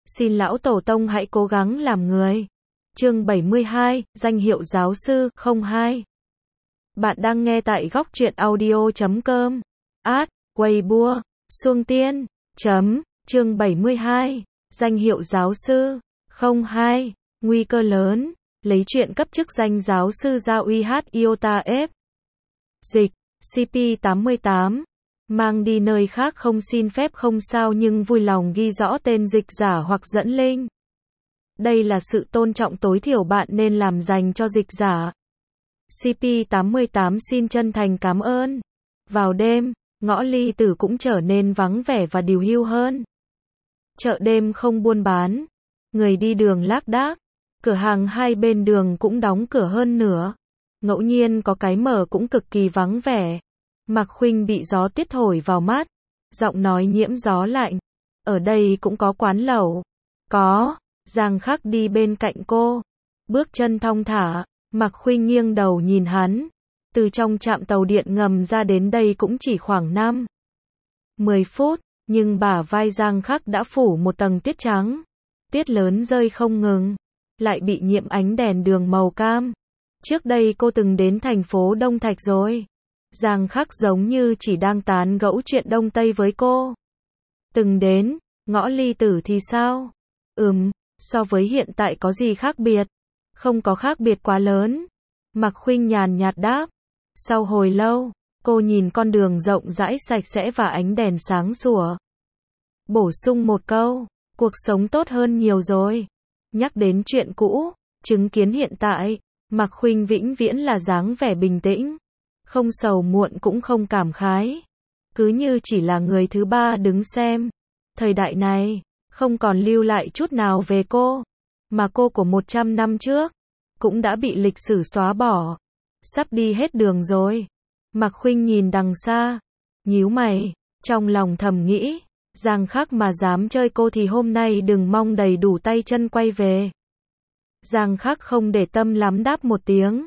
Xin lão tổ tông hãy cố gắng làm người. Chương 72, danh hiệu giáo sư, 02. Bạn đang nghe tại góc truyện audio.com. Weibo, Xuông Tiên, chương 72, danh hiệu giáo sư, 02, nguy cơ lớn, lấy chuyện cấp chức danh giáo sư ra uy iota F. Dịch, CP88, mang đi nơi khác không xin phép không sao nhưng vui lòng ghi rõ tên dịch giả hoặc dẫn link. Đây là sự tôn trọng tối thiểu bạn nên làm dành cho dịch giả. CP88 xin chân thành cảm ơn. Vào đêm, ngõ Ly Tử cũng trở nên vắng vẻ và điều hưu hơn. Chợ đêm không buôn bán, người đi đường lác đác, cửa hàng hai bên đường cũng đóng cửa hơn nữa. Ngẫu nhiên có cái mở cũng cực kỳ vắng vẻ. Mạc Khuynh bị gió tiết thổi vào mắt, giọng nói nhiễm gió lạnh. Ở đây cũng có quán lẩu. Có. Giang Khắc đi bên cạnh cô, bước chân thong thả. Mạc Khuynh nghiêng đầu nhìn hắn. Từ trong trạm tàu điện ngầm ra đến đây cũng chỉ khoảng 5-10 phút, nhưng bả vai Giang Khắc đã phủ một tầng tiết trắng. Tiết lớn rơi không ngừng, lại bị nhiễm ánh đèn đường màu cam. Trước đây cô từng đến thành phố Đông Thạch rồi. Giang Khắc giống như chỉ đang tán gẫu chuyện Đông Tây với cô. Từng đến, ngõ Ly Tử thì sao? So với hiện tại có gì khác biệt? Không có khác biệt quá lớn. Mạc Khuynh nhàn nhạt đáp. Sau hồi lâu, cô nhìn con đường rộng rãi sạch sẽ và ánh đèn sáng sủa. Bổ sung một câu, cuộc sống tốt hơn nhiều rồi. Nhắc đến chuyện cũ, chứng kiến hiện tại, Mạc Khuynh vĩnh viễn là dáng vẻ bình tĩnh. Không sầu muộn cũng không cảm khái. Cứ như chỉ là người thứ ba đứng xem. Thời đại này, không còn lưu lại chút nào về cô. Mà cô của 100 năm trước, cũng đã bị lịch sử xóa bỏ. Sắp đi hết đường rồi. Mạc Khuynh nhìn đằng xa, nhíu mày, trong lòng thầm nghĩ, Giang Khắc mà dám chơi cô thì hôm nay đừng mong đầy đủ tay chân quay về. Giang Khắc không để tâm lắm đáp một tiếng.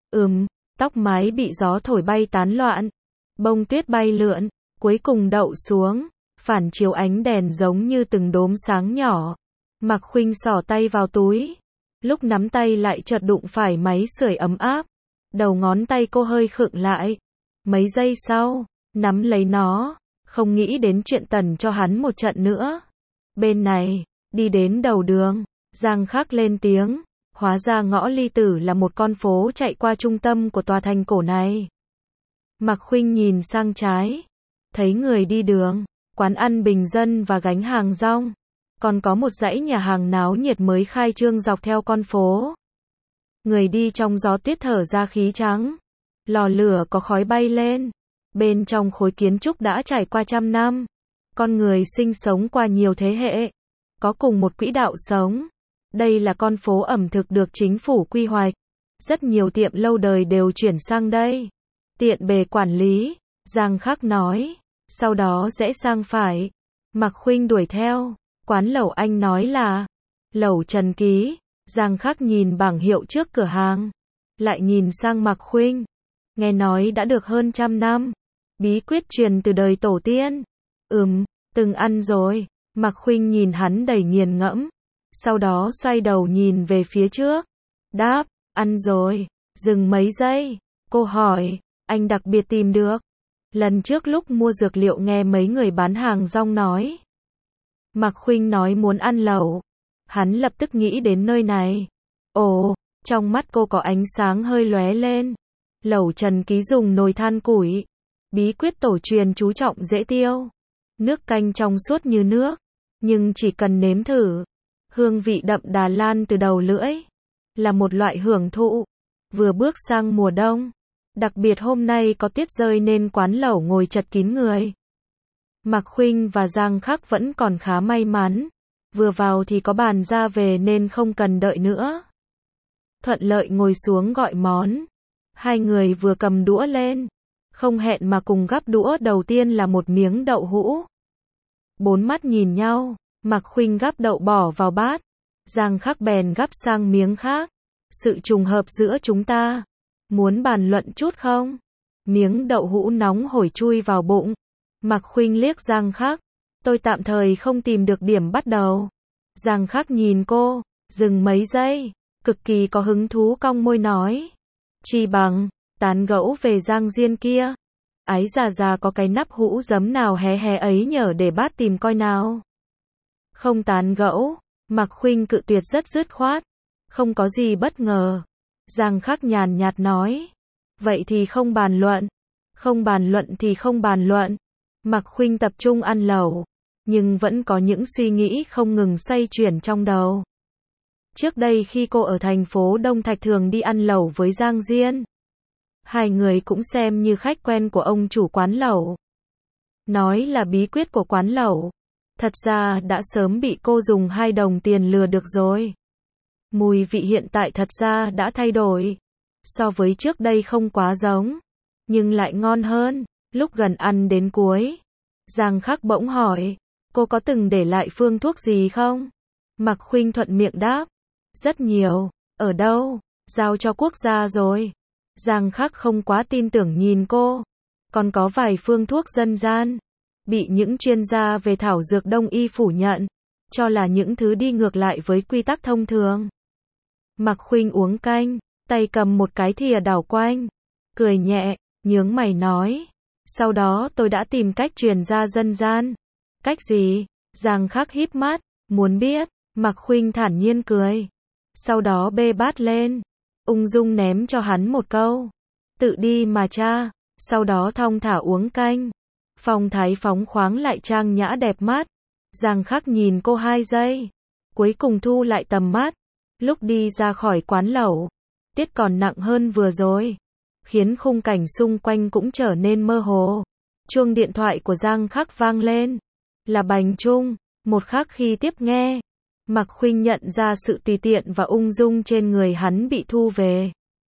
Tóc mái bị gió thổi bay tán loạn, bông tuyết bay lượn, cuối cùng đậu xuống, phản chiếu ánh đèn giống như từng đốm sáng nhỏ. Mạc Khuynh xỏ tay vào túi, lúc nắm tay lại chợt đụng phải máy sưởi ấm áp. Đầu ngón tay cô hơi khựng lại. Mấy giây sau, nắm lấy nó, không nghĩ đến chuyện tần cho hắn một trận nữa. Bên này, đi đến đầu đường, Giang Khắc lên tiếng. Hóa ra ngõ Ly Tử là một con phố chạy qua trung tâm của tòa thành cổ này. Mạc Khuynh nhìn sang trái, thấy người đi đường, quán ăn bình dân và gánh hàng rong. Còn có một dãy nhà hàng náo nhiệt mới khai trương dọc theo con phố. Người đi trong gió tuyết thở ra khí trắng. Lò lửa có khói bay lên. Bên trong khối kiến trúc đã trải qua trăm năm. Con người sinh sống qua nhiều thế hệ. Có cùng một quỹ đạo sống. Đây là con phố ẩm thực được chính phủ quy hoạch. Rất nhiều tiệm lâu đời đều chuyển sang đây. Tiện bề quản lý, Giang Khắc nói. Sau đó rẽ sang phải. Mạc Khuynh đuổi theo. Quán lẩu anh nói là lẩu Trần Ký. Giang Khắc nhìn bảng hiệu trước cửa hàng. Lại nhìn sang Mạc Khuynh. Nghe nói đã được hơn 100 năm. Bí quyết truyền từ đời tổ tiên. Từng ăn rồi. Mạc Khuynh nhìn hắn đầy nghiền ngẫm. Sau đó xoay đầu nhìn về phía trước. Đáp, ăn rồi. Dừng mấy giây. Cô hỏi, anh đặc biệt tìm được. Lần trước lúc mua dược liệu nghe mấy người bán hàng rong nói. Mạc Khuynh nói muốn ăn lẩu. Hắn lập tức nghĩ đến nơi này. Ồ, trong mắt cô có ánh sáng hơi lóe lên. Lẩu Trần Ký dùng nồi than củi. Bí quyết tổ truyền chú trọng dễ tiêu. Nước canh trong suốt như nước. Nhưng chỉ cần nếm thử. Hương vị đậm đà lan từ đầu lưỡi. Là một loại hưởng thụ. Vừa bước sang mùa đông. Đặc biệt hôm nay có tuyết rơi nên quán lẩu ngồi chật kín người. Mạc Khuynh và Giang Khắc vẫn còn khá may mắn. Vừa vào thì có bàn ra về nên không cần đợi nữa. Thuận lợi ngồi xuống gọi món. Hai người vừa cầm đũa lên. Không hẹn mà cùng gắp đũa đầu tiên là một miếng đậu hũ. Bốn mắt nhìn nhau. Mạc Khuynh gắp đậu bỏ vào bát. Giang Khắc bèn gắp sang miếng khác. Sự trùng hợp giữa chúng ta. Muốn bàn luận chút không? Miếng đậu hũ nóng hổi chui vào bụng. Mạc Khuynh liếc Giang Khắc. Tôi tạm thời không tìm được điểm bắt đầu. Giang Khắc nhìn cô, dừng mấy giây, cực kỳ có hứng thú cong môi nói. Chi bằng, tán gẫu về Giang Diên kia. Ái già có cái nắp hũ giấm nào hé hé ấy nhở để bát tìm coi nào. Không tán gẫu, Mạc Khuynh cự tuyệt rất dứt khoát. Không có gì bất ngờ. Giang Khắc nhàn nhạt nói. Vậy thì không bàn luận. Không bàn luận thì không bàn luận. Mạc Khuynh tập trung ăn lẩu, nhưng vẫn có những suy nghĩ không ngừng xoay chuyển trong đầu. Trước đây khi cô ở thành phố Đông Thạch thường đi ăn lẩu với Giang Diên. Hai người cũng xem như khách quen của ông chủ quán lẩu. Nói là bí quyết của quán lẩu. Thật ra đã sớm bị cô dùng 2 đồng tiền lừa được rồi. Mùi vị hiện tại thật ra đã thay đổi. So với trước đây không quá giống, nhưng lại ngon hơn. Lúc gần ăn đến cuối, Giang Khắc bỗng hỏi, cô có từng để lại phương thuốc gì không? Mạc Khuynh thuận miệng đáp, rất nhiều. Ở đâu? Giao cho quốc gia rồi. Giang Khắc không quá tin tưởng nhìn cô. Còn có vài phương thuốc dân gian, bị những chuyên gia về thảo dược đông y phủ nhận, cho là những thứ đi ngược lại với quy tắc thông thường. Mạc Khuynh uống canh, tay cầm một cái thìa đảo quanh, cười nhẹ, nhướng mày nói. Sau đó tôi đã tìm cách truyền ra dân gian. Cách gì? Giang Khắc híp mắt, muốn biết. Mạc Khuynh thản nhiên cười. Sau đó bê bát lên, ung dung ném cho hắn một câu. Tự đi mà cha. Sau đó thong thả uống canh. Phong thái phóng khoáng lại trang nhã đẹp mắt. Giang Khắc nhìn cô 2 giây, cuối cùng thu lại tầm mắt. Lúc đi ra khỏi quán lẩu, tiết còn nặng hơn vừa rồi, khiến khung cảnh xung quanh cũng trở nên mơ hồ. Chuông điện thoại của Giang Khắc vang lên. Là Bành Trung. Một khắc khi tiếp nghe, Mạc Khuynh nhận ra sự tùy tiện và ung dung trên người hắn bị thu về.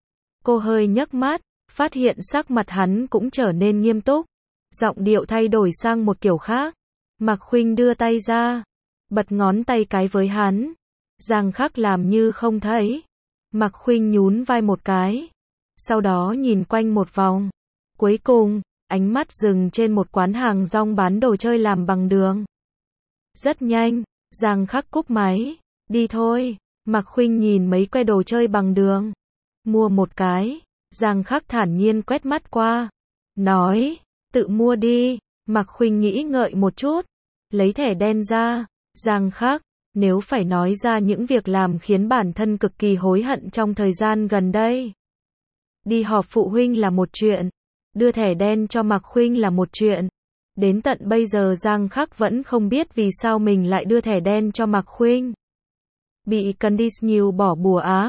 Cô hơi nhấc mắt, phát hiện sắc mặt hắn cũng trở nên nghiêm túc. Giọng điệu thay đổi sang một kiểu khác. Mạc Khuynh đưa tay ra, bật ngón tay cái với hắn. Giang Khắc làm như không thấy. Mạc Khuynh nhún vai một cái, sau đó nhìn quanh một vòng. Cuối cùng, ánh mắt dừng trên một quán hàng rong bán đồ chơi làm bằng đường. Rất nhanh, Giang Khắc cúp máy. Đi thôi. Mạc Khuynh nhìn mấy que đồ chơi bằng đường. Mua một cái. Giang Khắc thản nhiên quét mắt qua, nói, tự mua đi. Mạc Khuynh nghĩ ngợi một chút, lấy thẻ đen ra. Giang Khắc, nếu phải nói ra những việc làm khiến bản thân cực kỳ hối hận trong thời gian gần đây. Đi họp phụ huynh là một chuyện, đưa thẻ đen cho Mạc Khuynh là một chuyện. Đến tận bây giờ Giang Khắc vẫn không biết vì sao mình lại đưa thẻ đen cho Mạc Khuynh. Bị Candice nhiều bỏ bùa á.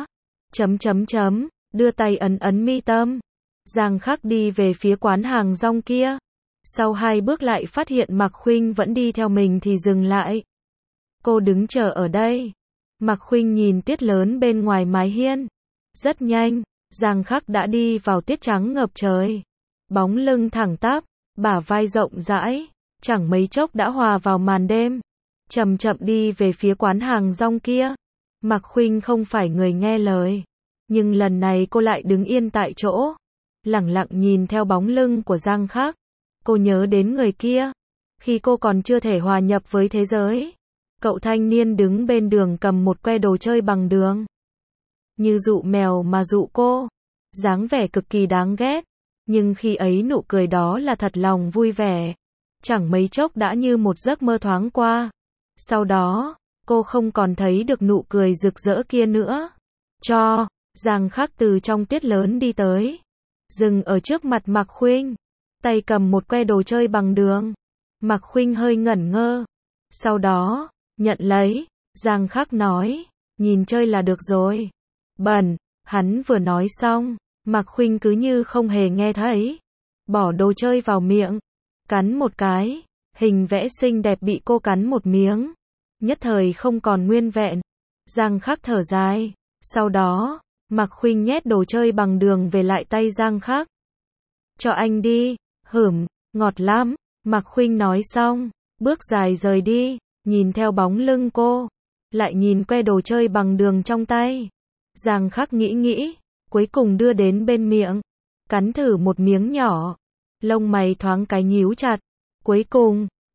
Đưa tay ấn mi tâm. Giang Khắc đi về phía quán hàng rong kia. Sau 2 bước lại phát hiện Mạc Khuynh vẫn đi theo mình thì dừng lại. Cô đứng chờ ở đây. Mạc Khuynh nhìn tiết lớn bên ngoài mái hiên. Rất nhanh, Giang Khắc đã đi vào tiết trắng ngập trời. Bóng lưng thẳng tắp, bả vai rộng rãi, chẳng mấy chốc đã hòa vào màn đêm. Chậm chậm đi về phía quán hàng rong kia. Mạc Khuynh không phải người nghe lời, nhưng lần này cô lại đứng yên tại chỗ, lẳng lặng nhìn theo bóng lưng của Giang Khắc. Cô nhớ đến người kia, khi cô còn chưa thể hòa nhập với thế giới. Cậu thanh niên đứng bên đường cầm một que đồ chơi bằng đường, như dụ mèo mà dụ cô, dáng vẻ cực kỳ đáng ghét, nhưng khi ấy nụ cười đó là thật lòng vui vẻ. Chẳng mấy chốc đã như một giấc mơ thoáng qua. Sau đó, cô không còn thấy được nụ cười rực rỡ kia nữa. Giang Khắc từ trong tiết lớn đi tới, dừng ở trước mặt Mạc Khuynh, tay cầm một que đồ chơi bằng đường. Mạc Khuynh hơi ngẩn ngơ, sau đó nhận lấy. Giang Khắc nói, nhìn chơi là được rồi. Bẩn. Hắn vừa nói xong, Mạc Khuynh cứ như không hề nghe thấy, bỏ đồ chơi vào miệng, cắn một cái. Hình vẽ xinh đẹp bị cô cắn một miếng, nhất thời không còn nguyên vẹn. Giang Khắc thở dài. Sau đó, Mạc Khuynh nhét đồ chơi bằng đường về lại tay Giang Khắc. Cho anh đi. Ngọt lắm. Mạc Khuynh nói xong, bước dài rời đi, nhìn theo bóng lưng cô, lại nhìn que đồ chơi bằng đường trong tay. Giang Khắc nghĩ, cuối cùng đưa đến bên miệng, cắn thử một miếng nhỏ. Lông mày thoáng cái nhíu chặt. Cuối cùng,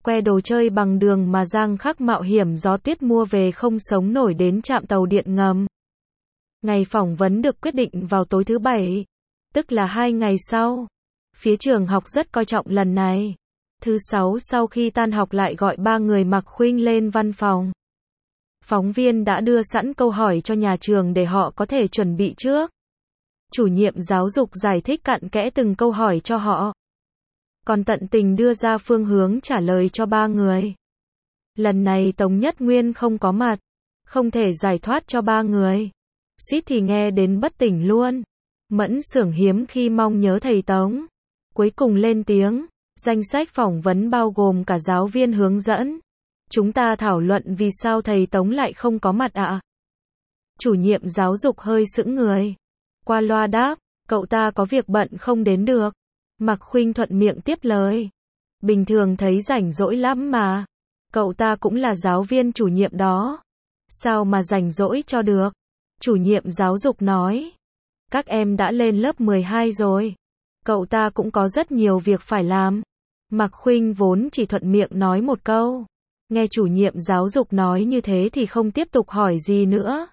Que đồ chơi bằng đường mà Giang Khắc mạo hiểm gió tuyết mua về không sống nổi đến trạm tàu điện ngầm. Ngày phỏng vấn được quyết định vào tối thứ Bảy, tức là 2 ngày sau. Phía trường học rất coi trọng lần này. Thứ Sáu sau khi tan học lại gọi 3 người mặc khuynh lên văn phòng. Phóng viên đã đưa sẵn câu hỏi cho nhà trường để họ có thể chuẩn bị trước. Chủ nhiệm giáo dục giải thích cặn kẽ từng câu hỏi cho họ. Còn tận tình đưa ra phương hướng trả lời cho 3 người. Lần này Tống Nhất Nguyên không có mặt, không thể giải thoát cho 3 người. Suýt thì nghe đến bất tỉnh luôn. Mẫn Xưởng hiếm khi mong nhớ thầy Tống. Cuối cùng lên tiếng, danh sách phỏng vấn bao gồm cả giáo viên hướng dẫn. Chúng ta thảo luận vì sao thầy Tống lại không có mặt ạ? Chủ nhiệm giáo dục hơi sững người. Qua loa đáp, cậu ta có việc bận không đến được. Mạc Khuynh thuận miệng tiếp lời. Bình thường thấy rảnh rỗi lắm mà. Cậu ta cũng là giáo viên chủ nhiệm đó. Sao mà rảnh rỗi cho được? Chủ nhiệm giáo dục nói. Các em đã lên lớp 12 rồi. Cậu ta cũng có rất nhiều việc phải làm. Mạc Khuynh vốn chỉ thuận miệng nói một câu. Nghe chủ nhiệm giáo dục nói như thế thì không tiếp tục hỏi gì nữa.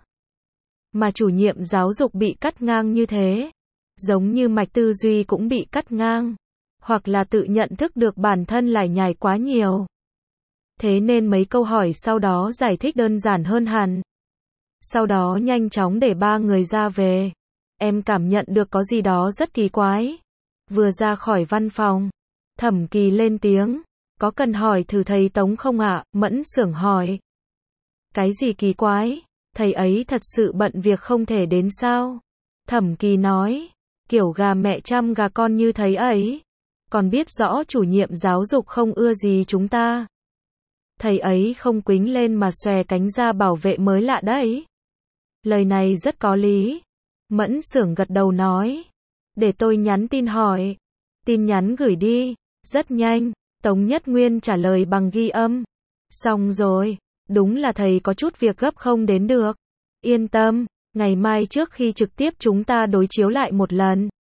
Mà chủ nhiệm giáo dục bị cắt ngang như thế. Giống như mạch tư duy cũng bị cắt ngang. Hoặc là tự nhận thức được bản thân lải nhải quá nhiều. Thế nên mấy câu hỏi sau đó giải thích đơn giản hơn hẳn. Sau đó nhanh chóng để 3 người ra về. Em cảm nhận được có gì đó rất kỳ quái. Vừa ra khỏi văn phòng, Thẩm Kỳ lên tiếng. Có cần hỏi thử thầy Tống không ạ? Mẫn Xưởng hỏi. Cái gì kỳ quái? Thầy ấy thật sự bận việc không thể đến sao? Thẩm Kỳ nói. Kiểu gà mẹ chăm gà con như thầy ấy. Còn biết rõ chủ nhiệm giáo dục không ưa gì chúng ta. Thầy ấy không quýnh lên mà xòe cánh ra bảo vệ mới lạ đấy. Lời này rất có lý. Mẫn Xưởng gật đầu nói. Để tôi nhắn tin hỏi. Tin nhắn gửi đi. Rất nhanh, Tống Nhất Nguyên trả lời bằng ghi âm. Xong rồi, đúng là thầy có chút việc gấp không đến được. Yên tâm, ngày mai trước khi trực tiếp chúng ta đối chiếu lại một lần.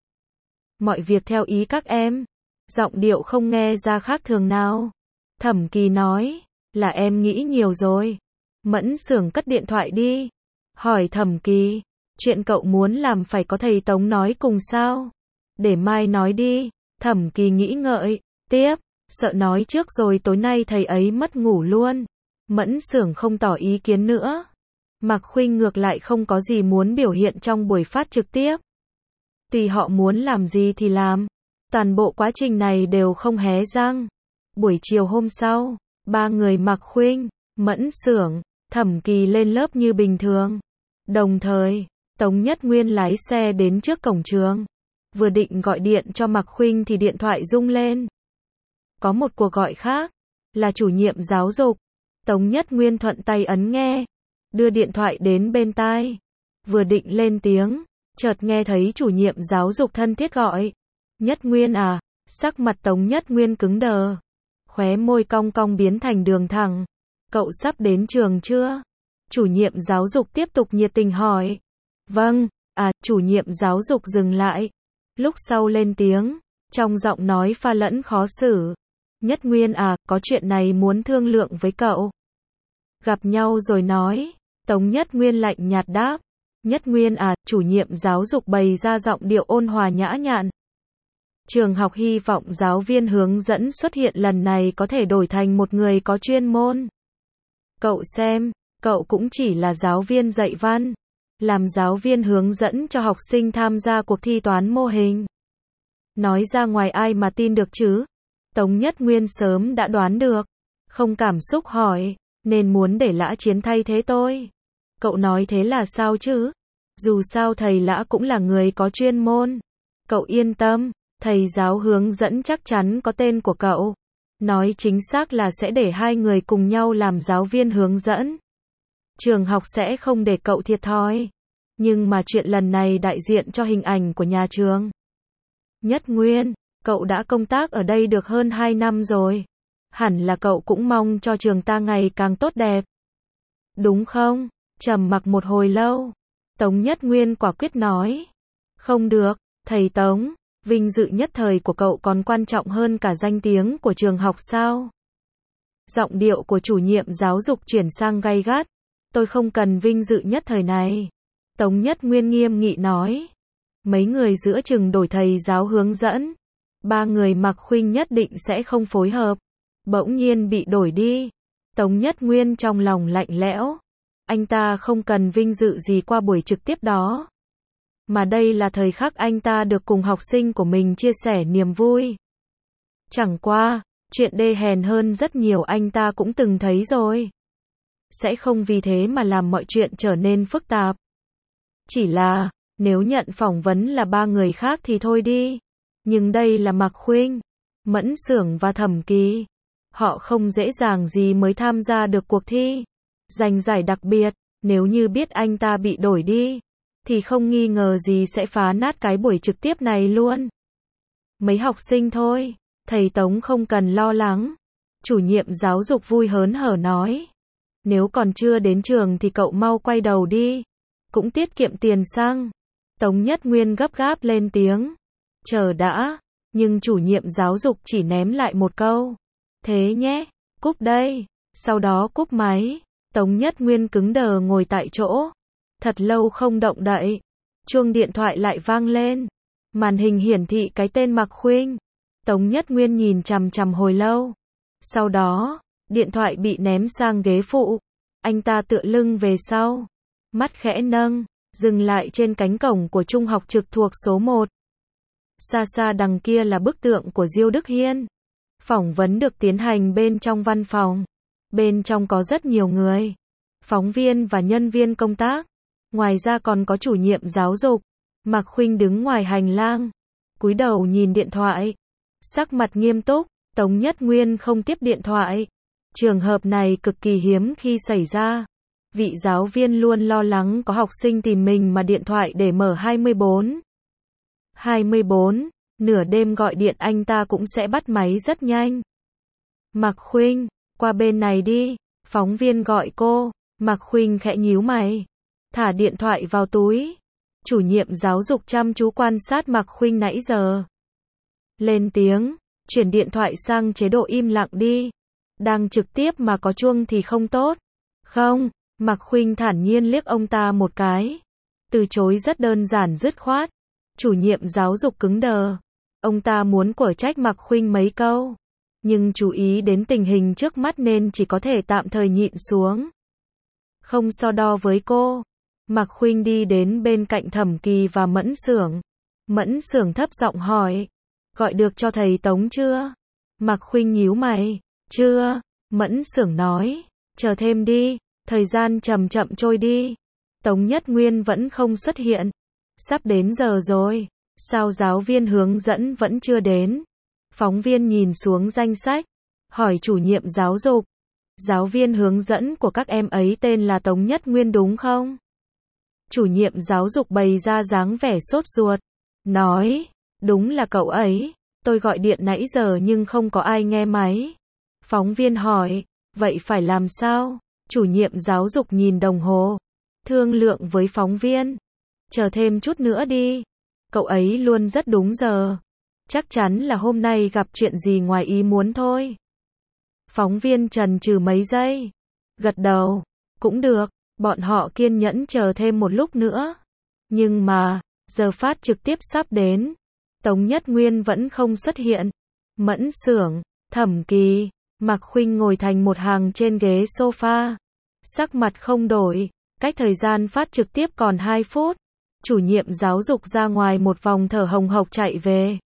Mọi việc theo ý các em. Giọng điệu không nghe ra khác thường nào. Thẩm Kỳ nói, là em nghĩ nhiều rồi. Mẫn Xưởng cất điện thoại đi. Hỏi Thẩm Kỳ, chuyện cậu muốn làm phải có thầy Tống nói cùng sao? Để mai nói đi. Thẩm Kỳ nghĩ ngợi, tiếp, sợ nói trước rồi tối nay thầy ấy mất ngủ luôn. Mẫn Xưởng không tỏ ý kiến nữa. Mạc Khuynh ngược lại không có gì muốn biểu hiện trong buổi phát trực tiếp. Tùy họ muốn làm gì thì làm. Toàn bộ quá trình này đều không hé răng. Buổi chiều hôm sau, 3 người Mạc Khuynh, Mẫn Xưởng, Thẩm Kỳ lên lớp như bình thường. Đồng thời, Tống Nhất Nguyên lái xe đến trước cổng trường. Vừa định gọi điện cho Mạc Khuynh thì điện thoại rung lên. Có một cuộc gọi khác, là chủ nhiệm giáo dục. Tống Nhất Nguyên thuận tay ấn nghe, đưa điện thoại đến bên tai. Vừa định lên tiếng, chợt nghe thấy chủ nhiệm giáo dục thân thiết gọi. Nhất Nguyên à? Sắc mặt Tống Nhất Nguyên cứng đờ. Khóe môi cong cong biến thành đường thẳng. Cậu sắp đến trường chưa? Chủ nhiệm giáo dục tiếp tục nhiệt tình hỏi. Vâng, chủ nhiệm giáo dục dừng lại. Lúc sau lên tiếng, trong giọng nói pha lẫn khó xử. Nhất Nguyên à, có chuyện này muốn thương lượng với cậu. Gặp nhau rồi nói. Tống Nhất Nguyên lạnh nhạt đáp. Nhất Nguyên à, chủ nhiệm giáo dục bày ra giọng điệu ôn hòa nhã nhặn. Trường học hy vọng giáo viên hướng dẫn xuất hiện lần này có thể đổi thành một người có chuyên môn. Cậu xem, cậu cũng chỉ là giáo viên dạy văn. Làm giáo viên hướng dẫn cho học sinh tham gia cuộc thi toán mô hình. Nói ra ngoài ai mà tin được chứ? Tống Nhất Nguyên sớm đã đoán được. Không cảm xúc hỏi, nên muốn để Lã Chiến thay thế tôi. Cậu nói thế là sao chứ? Dù sao thầy Lã cũng là người có chuyên môn. Cậu yên tâm, thầy giáo hướng dẫn chắc chắn có tên của cậu. Nói chính xác là sẽ để 2 người cùng nhau làm giáo viên hướng dẫn. Trường học sẽ không để cậu thiệt thòi. Nhưng mà chuyện lần này đại diện cho hình ảnh của nhà trường. Nhất Nguyên, cậu đã công tác ở đây được hơn 2 năm rồi. Hẳn là cậu cũng mong cho trường ta ngày càng tốt đẹp. Đúng không? Trầm mặc một hồi lâu. Tống Nhất Nguyên quả quyết nói. Không được, thầy Tống, vinh dự nhất thời của cậu còn quan trọng hơn cả danh tiếng của trường học sao? Giọng điệu của chủ nhiệm giáo dục chuyển sang gay gắt. Tôi không cần vinh dự nhất thời này. Tống Nhất Nguyên nghiêm nghị nói. Mấy người giữa chừng đổi thầy giáo hướng dẫn. Ba người Mạc Khuynh nhất định sẽ không phối hợp. Bỗng nhiên bị đổi đi. Tống Nhất Nguyên trong lòng lạnh lẽo. Anh ta không cần vinh dự gì qua buổi trực tiếp đó. Mà đây là thời khắc anh ta được cùng học sinh của mình chia sẻ niềm vui. Chẳng qua, chuyện đê hèn hơn rất nhiều anh ta cũng từng thấy rồi. Sẽ không vì thế mà làm mọi chuyện trở nên phức tạp. Chỉ là, nếu nhận phỏng vấn là ba người khác thì thôi đi. Nhưng đây là Mạc Khuynh, Mẫn Xưởng và Thẩm Kỳ. Họ không dễ dàng gì mới tham gia được cuộc thi. Giành giải đặc biệt, nếu như biết anh ta bị đổi đi, thì không nghi ngờ gì sẽ phá nát cái buổi trực tiếp này luôn. Mấy học sinh thôi, thầy Tống không cần lo lắng. Chủ nhiệm giáo dục vui hớn hở nói. Nếu còn chưa đến trường thì cậu mau quay đầu đi. Cũng tiết kiệm tiền xăng. Tống Nhất Nguyên gấp gáp lên tiếng. Chờ đã, nhưng chủ nhiệm giáo dục chỉ ném lại một câu. Thế nhé, cúp đây. Sau đó cúp máy. Tống Nhất Nguyên cứng đờ ngồi tại chỗ. Thật lâu không động đậy. Chuông điện thoại lại vang lên. Màn hình hiển thị cái tên Mạc Khuynh. Tống Nhất Nguyên nhìn chằm chằm hồi lâu. Sau đó, điện thoại bị ném sang ghế phụ. Anh ta tựa lưng về sau. Mắt khẽ nâng, dừng lại trên cánh cổng của trung học trực thuộc số 1. Xa xa đằng kia là bức tượng của Diêu Đức Hiên. Phỏng vấn được tiến hành bên trong văn phòng. Bên trong có rất nhiều người. Phóng viên và nhân viên công tác. Ngoài ra còn có chủ nhiệm giáo dục. Mạc Khuynh đứng ngoài hành lang. Cúi đầu nhìn điện thoại. Sắc mặt nghiêm túc. Tống Nhất Nguyên không tiếp điện thoại. Trường hợp này cực kỳ hiếm khi xảy ra. Vị giáo viên luôn lo lắng có học sinh tìm mình mà điện thoại để mở 24. 24, nửa đêm gọi điện anh ta cũng sẽ bắt máy rất nhanh. Mạc Khuynh, qua bên này đi, phóng viên gọi cô. Mạc Khuynh khẽ nhíu mày, thả điện thoại vào túi. Chủ nhiệm giáo dục chăm chú quan sát Mạc Khuynh nãy giờ. Lên tiếng, chuyển điện thoại sang chế độ im lặng đi. Đang trực tiếp mà có chuông thì không tốt. Không, Mạc Khuynh thản nhiên liếc ông ta một cái. Từ chối rất đơn giản dứt khoát. Chủ nhiệm giáo dục cứng đờ. Ông ta muốn quở trách Mạc Khuynh mấy câu. Nhưng chú ý đến tình hình trước mắt nên chỉ có thể tạm thời nhịn xuống. Không so đo với cô. Mạc Khuynh đi đến bên cạnh Thẩm Kỳ và Mẫn Xưởng. Mẫn Xưởng thấp giọng hỏi. Gọi được cho thầy Tống chưa? Mạc Khuynh nhíu mày. Chưa. Mẫn Xưởng nói. Chờ thêm đi. Thời gian chậm chậm trôi đi. Tống Nhất Nguyên vẫn không xuất hiện. Sắp đến giờ rồi. Sao giáo viên hướng dẫn vẫn chưa đến? Phóng viên nhìn xuống danh sách. Hỏi chủ nhiệm giáo dục. Giáo viên hướng dẫn của các em ấy tên là Tống Nhất Nguyên đúng không? Chủ nhiệm giáo dục bày ra dáng vẻ sốt ruột. Nói. Đúng là cậu ấy. Tôi gọi điện nãy giờ nhưng không có ai nghe máy. Phóng viên hỏi. Vậy phải làm sao? Chủ nhiệm giáo dục nhìn đồng hồ. Thương lượng với phóng viên. Chờ thêm chút nữa đi. Cậu ấy luôn rất đúng giờ. Chắc chắn là hôm nay gặp chuyện gì ngoài ý muốn thôi. Phóng viên chần chừ mấy giây. Gật đầu. Cũng được. Bọn họ kiên nhẫn chờ thêm một lúc nữa. Nhưng mà, giờ phát trực tiếp sắp đến. Tống Nhất Nguyên vẫn không xuất hiện. Mẫn Xưởng, Thẩm Kỳ, Mạc Khuynh ngồi thành một hàng trên ghế sofa. Sắc mặt không đổi. Cách thời gian phát trực tiếp còn 2 phút. Chủ nhiệm giáo dục ra ngoài một vòng thở hồng hộc chạy về.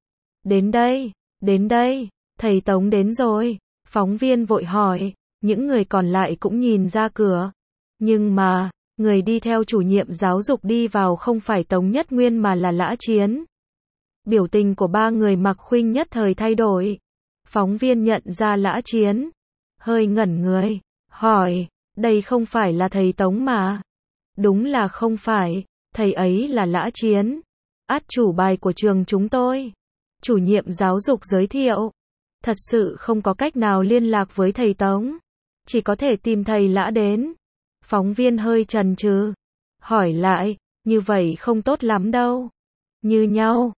Đến đây, thầy Tống đến rồi. Phóng viên vội hỏi, những người còn lại cũng nhìn ra cửa. Nhưng mà, người đi theo chủ nhiệm giáo dục đi vào không phải Tống Nhất Nguyên mà là Lã Chiến. Biểu tình của ba người Mạc Khuynh nhất thời thay đổi. Phóng viên nhận ra Lã Chiến. Hơi ngẩn người, hỏi, đây không phải là thầy Tống mà. Đúng là không phải, thầy ấy là Lã Chiến. Át chủ bài của trường chúng tôi. Chủ nhiệm giáo dục giới thiệu. Thật sự không có cách nào liên lạc với thầy Tống. Chỉ có thể tìm thầy Lã đến. Phóng viên hơi chần chừ. Hỏi lại, như vậy không tốt lắm đâu. Như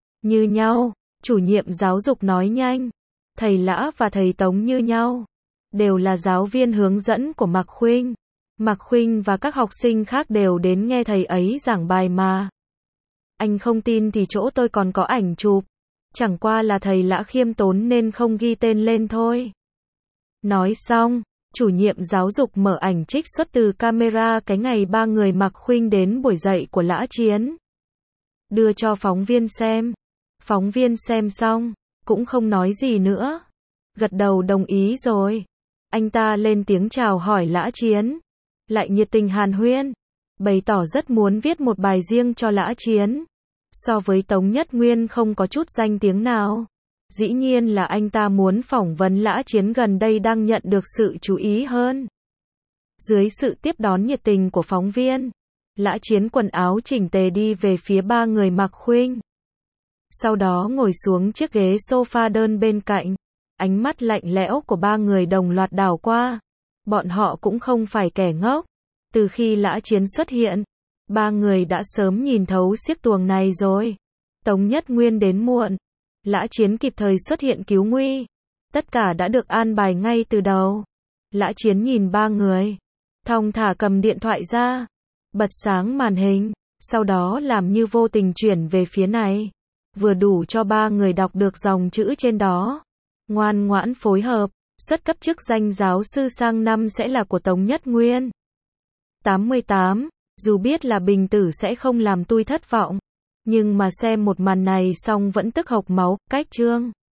nhau. Chủ nhiệm giáo dục nói nhanh. Thầy Lã và thầy Tống như nhau. đều là giáo viên hướng dẫn của Mạc Khuynh. Mạc Khuynh và các học sinh khác đều đến nghe thầy ấy giảng bài mà. Anh không tin thì chỗ tôi còn có ảnh chụp. Chẳng qua là thầy Lã khiêm tốn nên không ghi tên lên thôi. Nói xong, chủ nhiệm giáo dục mở ảnh trích xuất từ camera cái ngày ba người Mạc Khuynh đến buổi dạy của Lã Chiến. Đưa cho phóng viên xem. Phóng viên xem xong, cũng không nói gì nữa. Gật đầu đồng ý rồi. Anh ta lên tiếng chào hỏi Lã Chiến. Lại nhiệt tình hàn huyên. Bày tỏ rất muốn viết một bài riêng cho Lã Chiến. So với Tống Nhất Nguyên không có chút danh tiếng nào. Dĩ nhiên là anh ta muốn phỏng vấn Lã Chiến gần đây đang nhận được sự chú ý hơn. Dưới sự tiếp đón nhiệt tình của phóng viên, Lã Chiến quần áo chỉnh tề đi về phía ba người Mạc Khuynh. Sau đó ngồi xuống chiếc ghế sofa đơn bên cạnh. Ánh mắt lạnh lẽo của ba người đồng loạt đảo qua. Bọn họ cũng không phải kẻ ngốc. Từ khi Lã Chiến xuất hiện, ba người đã sớm nhìn thấu xiếc tuồng này rồi. Tống Nhất Nguyên đến muộn. Lã Chiến kịp thời xuất hiện cứu nguy. Tất cả đã được an bài ngay từ đầu. Lã Chiến nhìn ba người. Thong thả cầm điện thoại ra. Bật sáng màn hình. Sau đó làm như vô tình chuyển về phía này. Vừa đủ cho ba người đọc được dòng chữ trên đó. Ngoan ngoãn phối hợp. Xuất cấp chức danh giáo sư sang năm sẽ là của Tống Nhất Nguyên. 88. Dù biết là Bình Tử sẽ không làm tôi thất vọng. Nhưng mà xem một màn này xong vẫn tức hộc máu. Cách chương